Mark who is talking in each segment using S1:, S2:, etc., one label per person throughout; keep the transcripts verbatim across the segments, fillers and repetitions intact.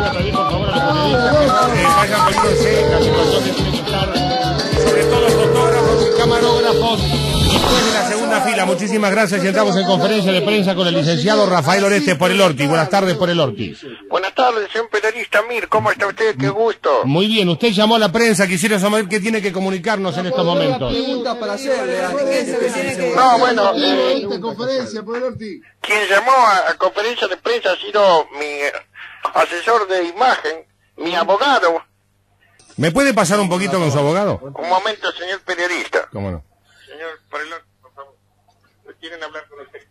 S1: a pedir por favor a los periodistas que eh, vayan poniéndose la situación que tiene que estar, sobre todo fotógrafos y camarógrafos, después de la segunda fila. Muchísimas gracias y entramos en conferencia de prensa con el licenciado Rafael Oreste por el Orti. Buenas tardes por el Orti.
S2: Buenas tardes, señor periodista Mir, ¿cómo está usted? Qué gusto.
S1: Muy bien, usted llamó a la prensa, quisiera saber qué tiene que comunicarnos en estos momentos.
S3: Para hacerle,
S2: no, bueno, eh,
S3: conferencia por el Orti.
S2: Quien llamó a, a conferencia de prensa ha sido mi eh, asesor de imagen, mi abogado.
S1: ¿Me puede pasar un poquito con su abogado?
S2: Un momento, señor periodista.
S1: ¿Cómo no?
S2: Señor, por el por favor. ¿Quieren hablar con usted?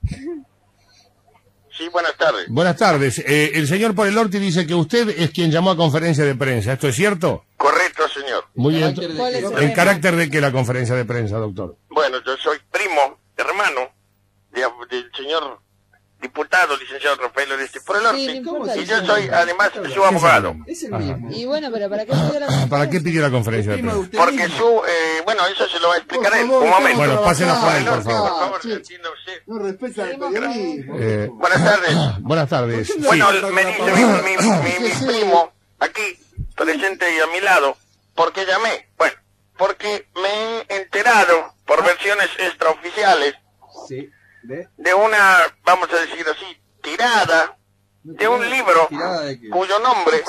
S2: Sí, buenas tardes.
S1: Buenas tardes. Eh, el señor por el Orti dice que usted es quien llamó a conferencia de prensa. ¿Esto es cierto?
S2: Correcto, señor.
S1: Muy bien. ¿En carácter de qué la conferencia de prensa, doctor?
S2: Bueno, yo soy primo, hermano de, del señor diputado, licenciado Rafael Oreste por el Orti. Sí, y yo soy además su abogado.
S3: Es el mismo.
S4: Y bueno, pero ¿para qué pidió la conferencia?
S1: ¿Para qué pidió la conferencia de prensa?
S2: Porque su, eh, bueno, eso se lo va a explicar él. Un momento.
S1: Bueno, pásenos por él, por
S2: Por
S1: favor.
S2: favor,
S3: Sí.
S2: entienda usted.
S3: No respeta el periodismo.
S1: Eh,
S2: Buenas tardes.
S1: buenas tardes. Sí.
S2: Bueno, me dice mi, mi, mi, mi primo, aquí, presente y a mi lado, ¿por qué llamé? Bueno, porque me he enterado, por versiones extraoficiales,
S3: Sí. ¿De?
S2: de una, vamos a decir así, tirada de un libro
S3: ¿Tirada de qué?
S2: cuyo nombre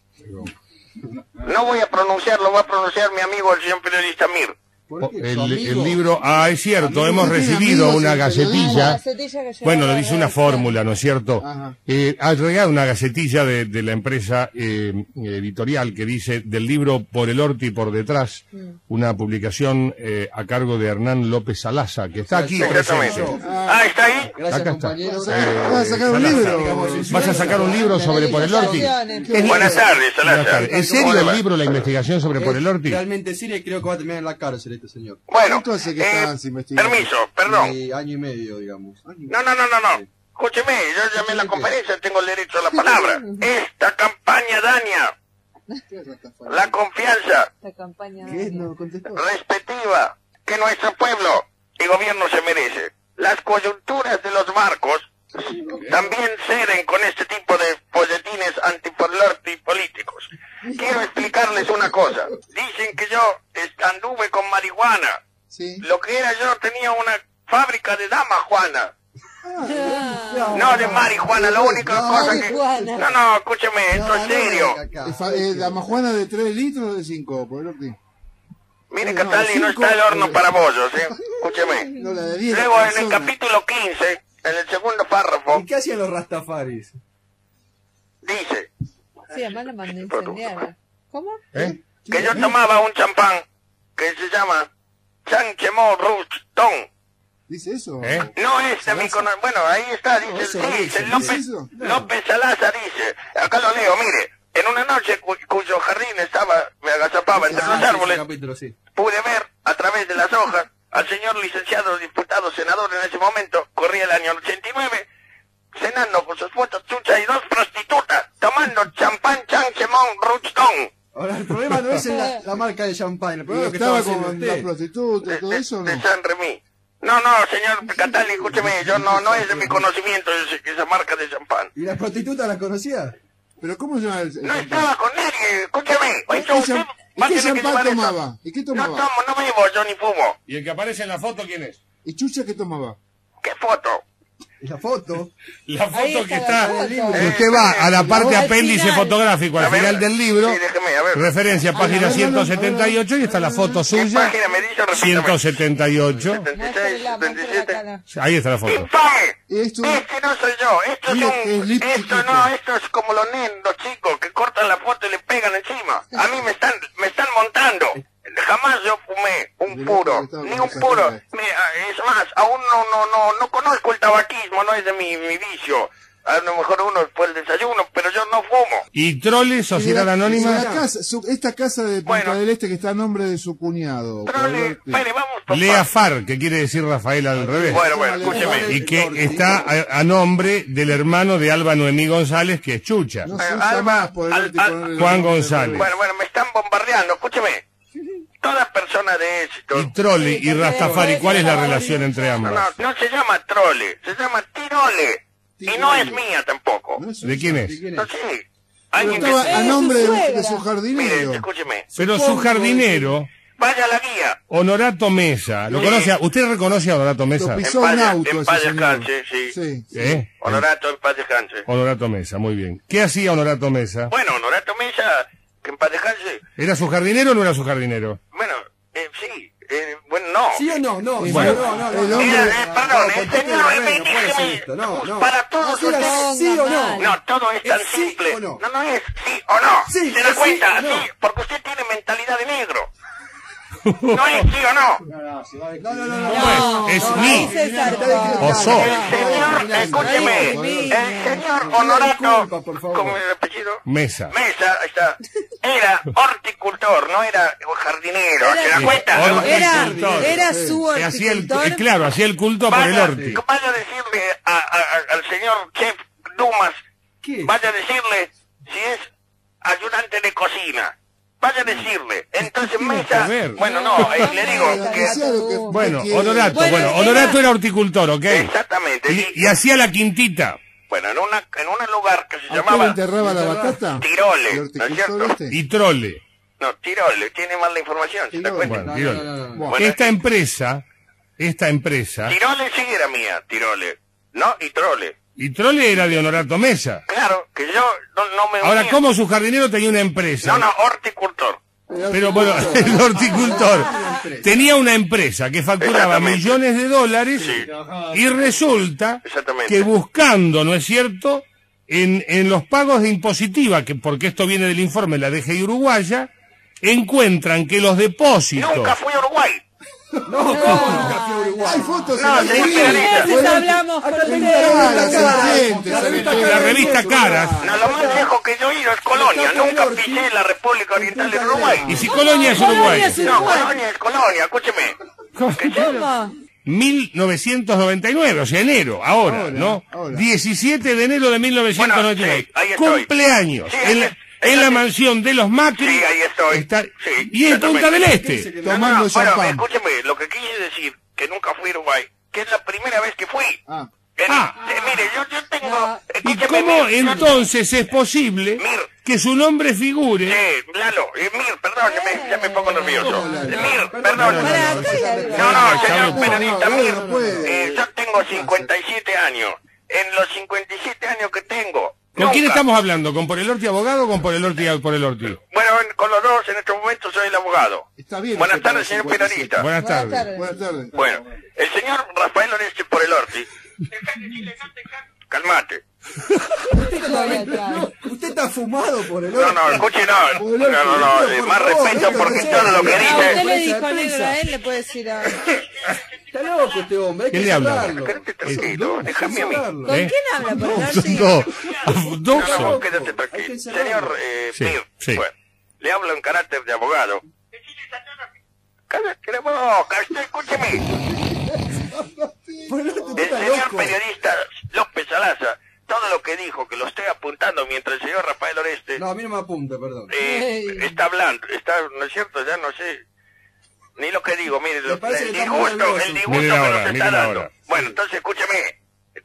S2: no voy a pronunciarlo, va a pronunciar mi amigo el señor periodista Mir.
S3: ¿Por qué? ¿Su
S1: El,
S3: amigo?
S1: el libro, ah, es cierto,
S3: Amigo,
S1: hemos
S3: ¿tiene
S1: recibido
S3: amigos
S1: una
S3: en
S1: gacetilla.
S4: Gacetilla que llegó
S1: Bueno, lo
S4: a la
S1: dice una
S4: redacción.
S1: fórmula, ¿no es cierto?
S3: Ajá.
S1: Eh, ha llegado una gacetilla de, de la empresa eh, editorial que dice del libro Por el Orti por detrás, una publicación eh, a cargo de Hernán López Salaza, que está aquí
S2: Exactamente.
S1: presente.
S2: Ah, ¿está ahí?
S3: Gracias,
S1: Acá está.
S3: compañeros.
S1: Eh,
S3: Vas a sacar un
S1: Salaza,
S3: libro.
S1: ¿Vas a sacar un libro sobre Por el Orti?
S4: Felicitaciones.
S2: Buenas tardes,
S1: Buenas
S2: Salazar.
S1: tardes. ¿En serio
S2: ¿Cómo le
S1: el
S2: va?
S1: libro, la investigación sobre Por el Orti?
S3: Realmente serio y creo que va a terminar en la cárcel este señor.
S2: Bueno,
S5: ¿Cuánto hace que
S2: eh,
S5: estás investigando?
S2: permiso, perdón.
S3: Eh, año y medio, digamos. Año y
S2: No, no, no, no, no. Escúcheme, yo llamé a la conferencia, tengo el derecho a la palabra. Esta campaña daña la confianza
S4: Esta campaña.
S3: ¿Qué? No contestó.
S2: respectiva que nuestro pueblo y gobierno se merece. Las coyunturas de los barcos también ceden con este tipo de folletines antiporlorti políticos. Quiero explicarles una cosa. Dicen que yo est- anduve con marihuana.
S5: Sí.
S2: Lo que era yo tenía una fábrica de dama Juana. No de marihuana, la única
S3: No,
S2: cosa que...
S4: marihuana.
S2: No, no, escúcheme, esto es serio.
S5: Eh, fa- eh, ¿La majuana de tres litros o de cinco? Por el Orti.
S2: Mire,
S5: No,
S2: Catalí, no
S5: cinco-
S2: está el horno para bollos, ¿eh? Escúcheme.
S5: No, la de diez
S2: Luego, en el
S5: personas.
S2: capítulo quince, en el segundo párrafo,
S3: ¿Y qué hacían los rastafaris?
S2: dice
S4: Sí, además la mandó incendiar. ¿Cómo?
S1: ¿Eh?
S2: que yo tomaba un champán que se llama Chanchemont Rouge-Ton.
S5: ¿Dice eso?
S1: ¿Eh?
S2: No es de mi cono- Bueno, ahí está, dice,
S3: Eso
S2: sí,
S3: dice,
S2: dice
S5: ¿dice
S2: López,
S5: eso?
S2: López Salaza dice, acá lo leo, mire, en una noche cu- cuyo jardín estaba, me agazapaba entre
S3: Ah,
S2: los
S3: sí,
S2: árboles,
S3: ese capítulo, sí.
S2: pude ver a través de las hojas al señor licenciado, diputado, senador en ese momento, corría el año ochenta y nueve, cenando con sus fotos chuchas y dos prostitutas, tomando champán Chanchemont Rouge-Ton.
S3: Ahora, el problema no es en la, la marca de champán, el
S5: ¿Y
S3: problema es que estaba
S5: estaba
S3: haciendo
S5: con la
S3: usted.
S5: prostituta
S2: de,
S5: y todo
S2: de-
S5: eso o
S2: de
S5: no?
S2: San Remy. No, no, señor Catali, escúcheme, yo no, no es de mi conocimiento ese- esa marca de champán.
S3: ¿Y la prostituta la conocía?
S5: ¿Pero cómo se llama el, el
S2: No
S5: champán?
S2: estaba con nadie, escúcheme.
S5: ¿Y
S2: Esto
S5: qué
S2: usted
S5: cham-
S2: va a
S5: ¿Y qué
S2: tener que
S5: champán
S2: llevar eso.
S5: tomaba? ¿Y qué
S2: No
S5: tomaba?
S2: tomo, no bebo, yo ni fumo.
S1: ¿Y el que aparece en la foto quién es?
S5: ¿Y Chucha qué tomaba?
S2: ¿Qué foto?
S3: ¿Y la foto?
S1: La
S4: Ahí
S1: foto que
S4: está
S1: está...
S4: la foto.
S1: Que usted va a la parte
S4: Al
S1: apéndice
S4: final.
S1: fotográfico al
S2: A ver,
S1: final del libro,
S2: sí, déjeme, a ver.
S1: referencia página
S5: a ver,
S1: ciento
S5: a ver,
S1: setenta y ocho y está la foto
S2: ¿Qué
S1: suya,
S2: página me dice? Repítame.
S1: ciento setenta y ocho.
S2: setenta y seis,
S4: Muéstrela,
S2: setenta y
S4: muéstrela
S2: siete.
S4: cara.
S1: Ahí está la foto.
S2: ¡Infame!
S5: Esto,
S2: Este no soy yo, esto es
S5: Mire,
S2: un...
S5: es lip
S2: Esto
S5: chiquito.
S2: no, esto es como los nenos, los chicos, que cortan la foto y le pegan encima. A mí me están, me están montando. Jamás yo fumé un
S5: Del
S2: puro,
S5: otro estaba
S2: ni
S5: con
S2: un
S5: esa
S2: puro.
S5: gente.
S2: Mira, es más, aún no, no, no, no conozco el tabaquismo, no es de mi, mi vicio. A lo mejor uno después del desayuno, pero yo no fumo.
S1: ¿Y Trole, Sociedad
S5: la
S1: Anónima?
S5: casa, su- esta casa de Punta
S2: Bueno.
S5: del Este que está a nombre de su cuñado.
S2: Trole,
S5: por el Orti.
S2: espere, vamos, papá.
S1: Lea Far, que quiere decir Rafael al revés.
S2: Bueno, bueno, escúcheme.
S1: Y que está a, a nombre del hermano de Alba Noemí González, que es Chucha.
S5: No se
S2: Eh,
S5: usa
S2: Alba,
S5: más por el
S2: al-
S5: Orti
S2: al-
S5: ponerle
S1: Juan
S5: el nombre
S1: González.
S5: de-
S2: Bueno, bueno, me están bombardeando, escúcheme. Toda persona de éxito...
S1: Y Trolli y Rastafari, ¿cuál es la relación entre
S2: No,
S1: ambas?
S2: no, no se llama trole, se llama tirole. Y no es mía tampoco.
S5: No es
S1: ¿De quién es?
S3: ¿De quién
S2: No
S3: es?
S2: sé. A alguien que...
S5: Estaba a
S4: Eh,
S5: nombre
S4: su
S5: de,
S4: suegra.
S5: de su
S2: Mire,
S5: jardinero.
S2: escúcheme.
S1: Pero su jardinero,
S2: Vaya a la guía.
S1: Honorato Mesa, ¿lo conoce? a- ¿Usted reconoce a Honorato Mesa?
S5: Lo
S2: En
S5: pisó
S2: paz,
S5: un auto
S2: en
S5: ese
S2: paz
S5: señor.
S2: descanse, sí.
S5: Sí.
S1: ¿Eh?
S2: Honorato, en paz descanse.
S1: Honorato Mesa, muy bien. ¿Qué hacía Honorato Mesa?
S2: Bueno, Honorato Mesa, que en paz descanse.
S1: ¿Era su jardinero o no era su jardinero?
S2: Bueno, eh, sí. Eh, bueno, no.
S3: ¿Sí o no? No, sí,
S1: Bueno,
S3: no, no, no.
S5: el
S3: no,
S5: hombre-
S2: Mira,
S3: no,
S2: eh,
S3: no,
S2: perdón,
S3: no,
S2: eh,
S3: conteste
S2: señor,
S3: de
S2: eh,
S3: rey, no puede
S2: déjeme,
S3: hacer esto, no, no.
S2: para todos
S3: Así era
S2: ustedes.
S3: sí o no.
S2: No, todo es tan
S3: ¿Es sí
S2: simple.
S3: o no?
S2: No, no es sí o no.
S3: Sí,
S2: ¿Se da
S3: es sí
S2: cuenta?
S3: o no.
S2: Sí, porque usted tiene mentalidad de negro. No es sí o no.
S3: No, no, no, no.
S4: No,
S1: Es
S4: no,
S1: mi.
S4: César,
S1: O so.
S2: El señor, escúcheme,
S4: Ay,
S2: el señor
S3: Disculpa,
S2: Honorato,
S3: por favor.
S2: ¿cómo es el apellido?
S1: Mesa.
S2: Mesa, ahí está. Era horticultor, no era jardinero. ¿Se da
S4: Era-
S2: cuenta?
S1: Or-
S4: Era,
S1: Horticultor.
S4: era su
S1: Que hacía el,
S4: horticultor.
S1: eh, claro, hacía el culto por el
S2: Vaya,
S1: orti.
S2: vaya a decirle a- a- a- al señor chef Dumas,
S3: ¿Qué?
S2: vaya a decirle si es ayudante de cocina. Vaya a decirle. Entonces
S1: que
S2: Mesa,
S1: ver?
S2: bueno, no, eh, le digo
S5: Lo
S2: que...
S5: que sea lo que
S1: Bueno,
S5: usted quiera.
S1: Honorato,
S4: Bueno,
S1: bueno,
S4: era-
S1: Honorato era horticultor, ¿ok?
S2: Exactamente.
S1: Y, y hacía la quintita.
S2: Bueno, en, una, en un lugar que se
S5: ¿A usted le
S2: llamaba
S5: enterraba la batata?
S2: Tirole,
S5: ¿El
S2: ¿no es
S5: horticultor
S2: cierto?
S5: este?
S1: Y trole.
S2: No, Tirole, tiene mal la información, ¿se da
S5: Tirole.
S2: cuenta?
S1: Bueno,
S3: No,
S1: Tirole.
S3: no, no, no, no.
S2: Bueno,
S1: Esta empresa, esta empresa,
S2: Tirole sí era mía, Tirole. ¿No? Y Trole.
S1: y trole era de Honorato Mesa.
S2: Claro, que yo no, no me
S1: Ahora,
S2: unía.
S1: ¿cómo su jardinero tenía una empresa?
S2: No, no, horticultor.
S1: Pero bueno, el horticultor tenía una empresa que facturaba
S2: Exactamente.
S1: millones de dólares
S2: Sí.
S1: y resulta
S2: Exactamente.
S1: que buscando, ¿no es cierto?, en, en los pagos de impositiva, que porque esto viene del informe de la D G I uruguaya, encuentran que los depósitos...
S2: Nunca fui a Uruguay.
S3: No, ¿cómo nunca fui a Uruguay?
S5: Hay fotos
S2: No,
S5: en la
S2: señor
S5: revista.
S2: periodista.
S4: Veces hablamos con
S3: Acá tengo
S4: ustedes.
S3: la
S5: Caras,
S3: revista Caras.
S5: serpientes,
S3: La revista
S5: serpientes.
S1: La
S3: Caras
S1: revista
S3: de
S1: Caras.
S2: No, lo más lejos que yo he ido es Colonia. Nunca pisé la República Oriental de Uruguay.
S1: Y si Colonia es
S4: Colonia
S1: Uruguay.
S4: es
S2: No, Colonia es Colonia, escúcheme.
S4: ¿Cómo?
S1: mil novecientos noventa y nueve, o sea, enero, ahora,
S5: Ahora,
S1: ¿no?
S5: ahora.
S1: diecisiete de enero de mil novecientos noventa y nueve.
S2: Bueno, sí, ahí estoy.
S1: Cumpleaños.
S2: Sí,
S1: en, la,
S2: ahí-
S1: en la
S2: ahí-
S1: mansión de los Macri.
S2: Sí, ahí estoy.
S1: está-
S2: Sí,
S1: y en
S2: exactamente.
S1: Punta del Este.
S2: No, no,
S5: Tomando
S2: no, bueno,
S5: champán.
S2: escúcheme, lo que quise decir, que nunca fui a Uruguay, que es la primera vez que fui.
S5: Ah,
S2: En-
S1: Ah.
S2: eh, mire, yo, yo tengo...
S4: No.
S1: ¿Y
S2: escúcheme,
S1: cómo
S2: Mir, yo-
S1: entonces es posible
S2: Mir.
S1: que su nombre figure?
S2: Sí, Lalo, eh, Mir, perdón, ya me, ya me pongo nervioso.
S5: ¿Cómo, Lalo?
S2: Eh, Mir,
S3: Perdón,
S2: perdón.
S3: no,
S4: Para,
S3: no,
S4: acá hay algo.
S2: No, no,
S1: No,
S2: señor
S1: no,
S2: periodista,
S5: no,
S2: Mir,
S5: no puede.
S2: eh, yo tengo cincuenta y siete años. En los cincuenta y siete años que tengo...
S1: ¿Con quién
S2: nunca-
S1: estamos hablando? ¿Con por el Orti abogado o con por el Orti por el Orti?
S2: Bueno, en- con los dos en estos momentos soy el abogado.
S5: está bien.
S2: Buenas
S5: usted para
S2: tardes, señor
S5: cincuenta y siete.
S2: periodista.
S1: Buenas
S4: Buenas
S1: tardes.
S4: tardes.
S5: Buenas tardes.
S2: Bueno, el señor Rafael Oreste por el Orti. Calmate.
S3: Usted está fumado por el
S2: No,
S3: otro.
S2: no, escuche, no. No, no, no, eh, más respeto porque todo lo que
S4: Ah, usted
S2: dice...
S4: le dijo negro a él, le puede decir a...
S3: Está loco este hombre, hay
S1: ¿Quién
S3: que
S1: le habla?
S3: cerrarlo.
S2: Quédate tranquilo, déjame a mí.
S3: Cerrarlo.
S4: ¿Con
S1: ¿Eh?
S4: quién habla? Por el norte?
S1: No,
S2: No, no,
S1: Doxo.
S2: vos quédate
S3: Hay que
S2: tranquilo.
S3: encerrarlo.
S2: Señor eh,
S1: Sí,
S2: Mir,
S1: sí.
S2: bueno, le hablo en carácter de abogado. Cállate la boca, usted escúcheme.
S3: Por el otro
S2: El
S3: está
S2: señor
S3: loco.
S2: periodista López Alaza, todo lo que dijo, que lo estoy apuntando mientras el señor Rafael Oreste
S3: No, a mí no me apunta, perdón.
S2: eh,
S4: Ey.
S2: está hablando, está, ¿no es cierto? Ya no sé. Ni lo que digo, mire, lo-
S3: parece
S2: el
S3: que está muy
S2: disgusto,
S3: nervioso.
S2: el disgusto
S1: Miren
S2: que
S1: ahora,
S2: nos está
S1: miren
S2: dando.
S1: ahora.
S2: Bueno, entonces escúcheme.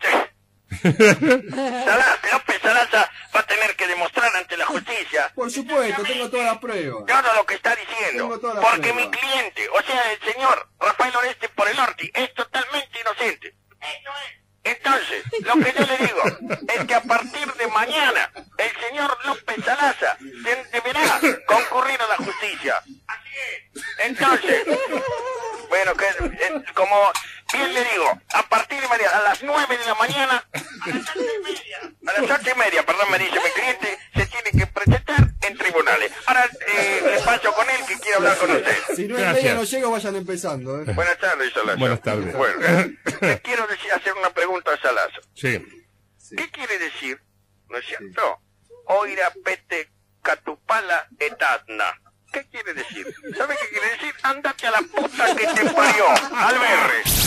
S2: Salas- López Salaza va a tener que demostrar ante la justicia
S3: Por supuesto, tengo todas las pruebas.
S2: todo lo que está diciendo.
S3: Tengo todas las
S2: Porque
S3: pruebas.
S2: mi cliente, o sea, el señor Rafael Oreste por el Orti, es totalmente inocente. Eso es. Entonces, lo que yo le digo es que a partir de mañana el señor López Salaza de- deberá concurrir a la justicia. Así es. Entonces, bueno, que eh, como bien le digo, a partir de mañana, a las nueve de la mañana, a las ocho y media, a las ocho y media, perdón, me dice mi cliente, se tiene que presentar en tribunales. Ahora eh, le paso con él que quiere hablar con usted.
S3: Si no es
S1: Gracias.
S3: media no llego, vayan empezando. ¿eh?
S2: Buenas tardes, Salaza.
S1: Buenas tardes.
S2: Bueno, le quiero decir, hacer una pregunta a Salaza.
S1: Sí.
S2: ¿Qué quiere decir, no es cierto? Oira pete catupala etatna. ¿Qué quiere decir? ¿Sabe qué quiere decir? Ándate a la puta que te parió, Alberre.